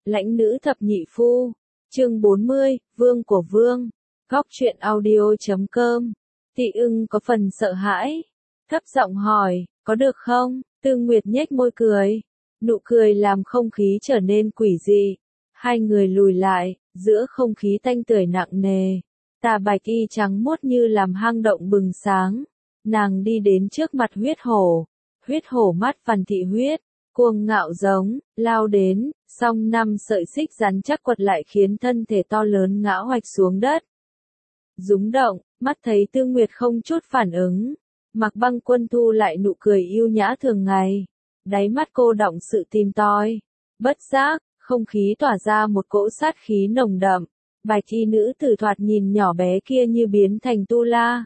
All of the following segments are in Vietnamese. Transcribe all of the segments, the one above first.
Lãnh nữ thập nhị phu. Chương 40, Vương của Vương. Góc truyện audio.com. Tị ưng có phần sợ hãi. Thấp giọng hỏi, có được không? Tư Nguyệt nhếch môi cười. Nụ cười làm không khí trở nên quỷ dị. Hai người lùi lại, giữa không khí tanh tưởi nặng nề. Tà bạch y trắng muốt như làm hang động bừng sáng. Nàng đi đến trước mặt huyết hổ. Huyết hổ mắt phàn thị huyết, cuồng ngạo giống, lao đến, song 5 sợi xích rắn chắc quật lại khiến thân thể to lớn ngã hoạch xuống đất. Rúng động, mắt thấy Tư Nguyệt không chút phản ứng. Mạc Băng Quân thu lại nụ cười yêu nhã thường ngày. Đáy mắt cô đọng sự tìm tòi. Bất giác, không khí tỏa ra một cỗ sát khí nồng đậm. Bạch y nữ tử thoạt nhìn nhỏ bé kia như biến thành tu la.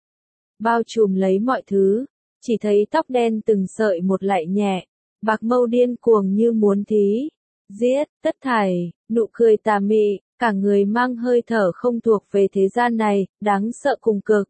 Bao trùm lấy mọi thứ. Chỉ thấy tóc đen từng sợi một lại nhẹ. Bạc mâu điên cuồng như muốn thí. Giết, tất thảy, nụ cười tà mị, cả người mang hơi thở không thuộc về thế gian này, đáng sợ cùng cực.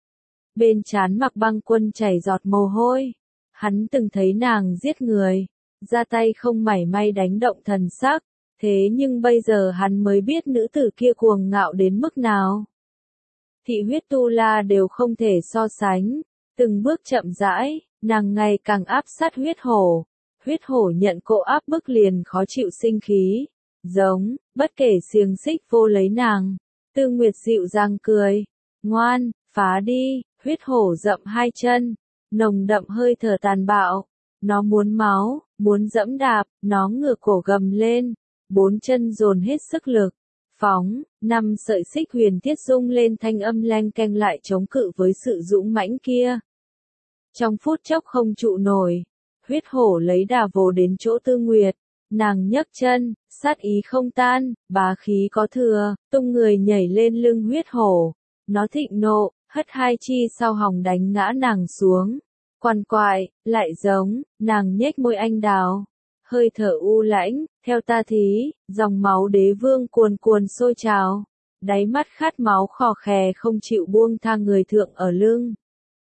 Bên trán Mạc Băng Quân chảy giọt mồ hôi. Hắn từng thấy nàng giết người, ra tay không mảy may đánh động thần sắc, thế nhưng bây giờ hắn mới biết nữ tử kia cuồng ngạo đến mức nào. Thị huyết tu la đều không thể so sánh, từng bước chậm rãi, nàng ngày càng áp sát huyết hổ. Huyết hổ nhận cô áp bức liền khó chịu sinh khí, giống, bất kể xiềng xích vô lấy nàng. Tư Nguyệt dịu dàng cười, ngoan, phá đi. Huyết hổ dậm hai chân, nồng đậm hơi thở tàn bạo. Nó muốn máu, muốn dẫm đạp, nó ngửa cổ gầm lên. 4 chân dồn hết sức lực. Phóng, 5 sợi xích huyền thiết rung lên thanh âm leng keng lại chống cự với sự dũng mãnh kia. Trong phút chốc không trụ nổi, huyết hổ lấy đà vồ đến chỗ Tư Nguyệt. Nàng nhấc chân, sát ý không tan, bá khí có thừa, tung người nhảy lên lưng huyết hổ. Nó thịnh nộ, hất hai chi sau hòng đánh ngã nàng xuống. Quằn quại, lại giống, nàng nhếch môi anh đào. Hơi thở u lãnh, theo ta thí, dòng máu đế vương cuồn cuồn sôi trào. Đáy mắt khát máu khò khè không chịu buông tha người thượng ở lưng.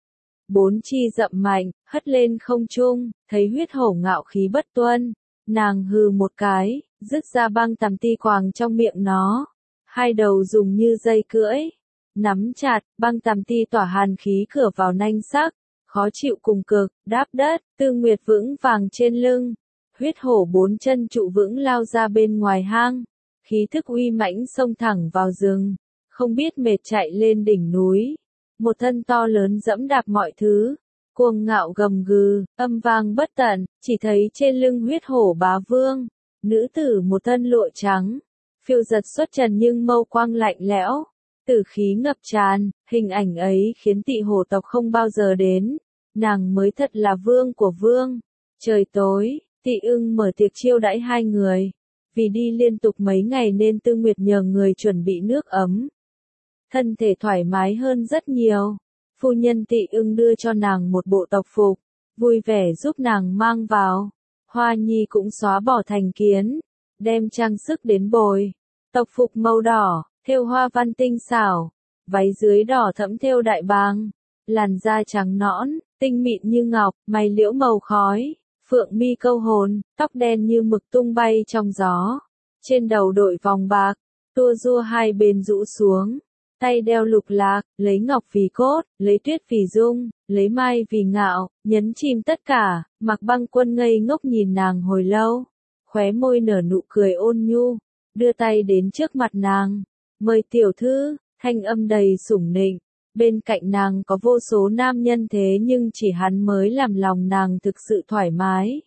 4 chi dậm mạnh, hất lên không trung, thấy huyết hổ ngạo khí bất tuân. Nàng hừ một cái, rứt ra băng tằm ti quàng trong miệng nó. Hai đầu dùng như dây cưỡi. Nắm chặt, băng tằm ti tỏa hàn khí cửa vào nanh sắc, khó chịu cùng cực, đáp đất. Tư Nguyệt vững vàng trên lưng. Huyết hổ 4 chân trụ vững lao ra bên ngoài hang. Khí thức uy mãnh xông thẳng vào rừng, không biết mệt chạy lên đỉnh núi. Một thân to lớn dẫm đạp mọi thứ, cuồng ngạo gầm gừ, âm vang bất tận, chỉ thấy trên lưng huyết hổ bá vương, nữ tử một thân lụa trắng, phiêu giật xuất trần nhưng mâu quang lạnh lẽo, tử khí ngập tràn, hình ảnh ấy khiến Tị hổ tộc không bao giờ đến, nàng mới thật là vương của vương. Trời tối, Tị ưng mở tiệc chiêu đãi hai người, vì đi liên tục mấy ngày nên Tư Nguyệt nhờ người chuẩn bị nước ấm. Thân thể thoải mái hơn rất nhiều. Phu nhân Tị ưng đưa cho nàng một bộ tộc phục, vui vẻ giúp nàng mang vào. Hoa Nhi cũng xóa bỏ thành kiến, đem trang sức đến bồi. Tộc phục màu đỏ, thêu hoa văn tinh xảo, váy dưới đỏ thẫm thêu đại bàng, làn da trắng nõn, tinh mịn như ngọc, mày liễu màu khói, phượng mi câu hồn, tóc đen như mực tung bay trong gió. Trên đầu đội vòng bạc, tua rua hai bên rũ xuống. Tay đeo lục lạc, lấy ngọc vì cốt, lấy tuyết vì dung, lấy mai vì ngạo, nhấn chìm tất cả. Mạc Băng Quân ngây ngốc nhìn nàng hồi lâu, khóe môi nở nụ cười ôn nhu, đưa tay đến trước mặt nàng, mời tiểu thư. Thanh âm đầy sủng nịnh. Bên cạnh nàng có vô số nam nhân thế nhưng chỉ hắn mới làm lòng nàng thực sự thoải mái.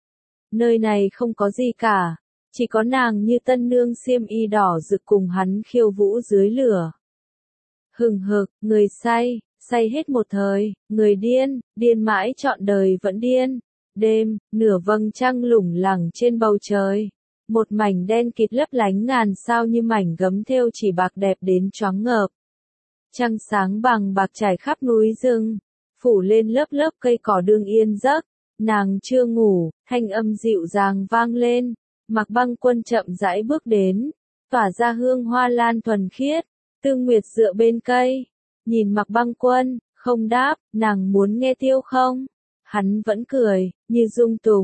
Nơi này không có gì cả, chỉ có nàng như tân nương xiêm y đỏ rực cùng hắn khiêu vũ dưới lửa. Hừng hực, người say, say hết một thời, người điên, điên mãi trọn đời vẫn điên. Đêm, nửa vầng trăng lủng lẳng trên bầu trời. Một mảnh đen kịt lấp lánh ngàn sao như mảnh gấm thêu chỉ bạc đẹp đến choáng ngợp. Trăng sáng bằng bạc trải khắp núi rừng, phủ lên lớp lớp cây cỏ đương yên giấc. Nàng chưa ngủ, thanh âm dịu dàng vang lên. Mạc Băng Quân chậm rãi bước đến, tỏa ra hương hoa lan thuần khiết. Tư Nguyệt dựa bên cây, nhìn Mạc Băng Quân, không đáp. Nàng muốn nghe tiêu không? Hắn vẫn cười, như dung túng,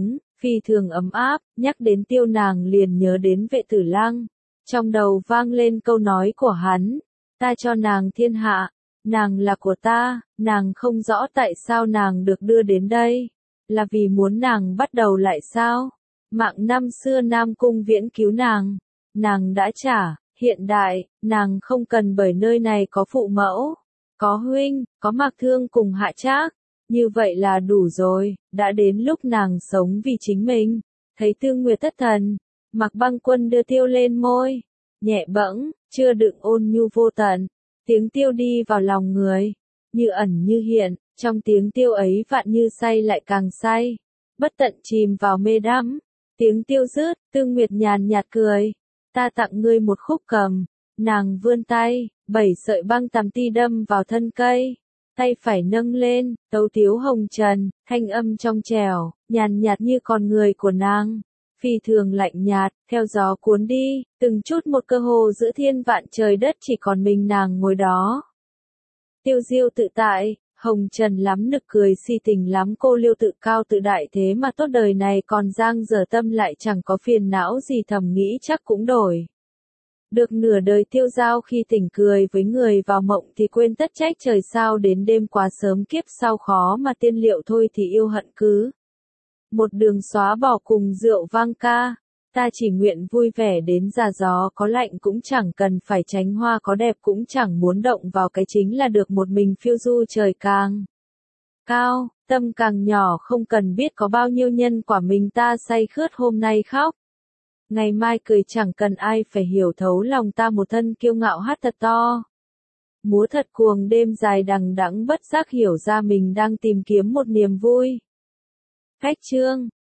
phi thường ấm áp, nhắc đến Tiêu nàng liền nhớ đến Vệ Tử Lăng. Trong đầu vang lên câu nói của hắn, ta cho nàng thiên hạ, nàng là của ta, nàng không rõ tại sao nàng được đưa đến đây, là vì muốn nàng bắt đầu lại sao? Mạng năm xưa Nam Cung Viễn cứu nàng đã trả, hiện đại, nàng không cần bởi nơi này có phụ mẫu, có huynh, có Mạc Thương cùng Hạ Trác, như vậy là đủ rồi, đã đến lúc nàng sống vì chính mình. Thấy Tương Nguyệt thất thần, Mạc Băng Quân đưa tiêu lên môi, nhẹ bẫng, chưa đựng ôn nhu vô tận, tiếng tiêu đi vào lòng người, như ẩn như hiện, trong tiếng tiêu ấy vạn như say lại càng say, bất tận chìm vào mê đắm. Tiếng tiêu dứt, Tương Nguyệt nhàn nhạt cười, ta tặng ngươi một khúc cầm. Nàng vươn tay, 7 sợi băng tằm ti đâm vào thân cây, tay phải nâng lên, tấu tiếu hồng trần, thanh âm trong trẻo, nhàn nhạt như con người của nàng, phi thường lạnh nhạt, theo gió cuốn đi, từng chút một cơ hồ giữa thiên vạn trời đất chỉ còn mình nàng ngồi đó. Tiêu diêu tự tại, hồng trần lắm nực cười si tình lắm cô liêu tự cao tự đại thế mà tốt đời này còn giang dở tâm lại chẳng có phiền não gì thầm nghĩ chắc cũng đổi. Được nửa đời tiêu dao khi tỉnh cười với người vào mộng thì quên tất trách trời sao đến đêm quá sớm kiếp sau khó mà tiên liệu thôi thì yêu hận cứ. Một đường xóa bỏ cùng rượu vang ca, ta chỉ nguyện vui vẻ đến già gió có lạnh cũng chẳng cần phải tránh hoa có đẹp cũng chẳng muốn động vào cái chính là được một mình phiêu du trời càng cao, tâm càng nhỏ không cần biết có bao nhiêu nhân quả mình ta say khướt hôm nay khóc. Ngày mai cười chẳng cần ai phải hiểu thấu lòng ta một thân kiêu ngạo hát thật to. Múa thật cuồng đêm dài đằng đẵng bất giác hiểu ra mình đang tìm kiếm một niềm vui. Cách chương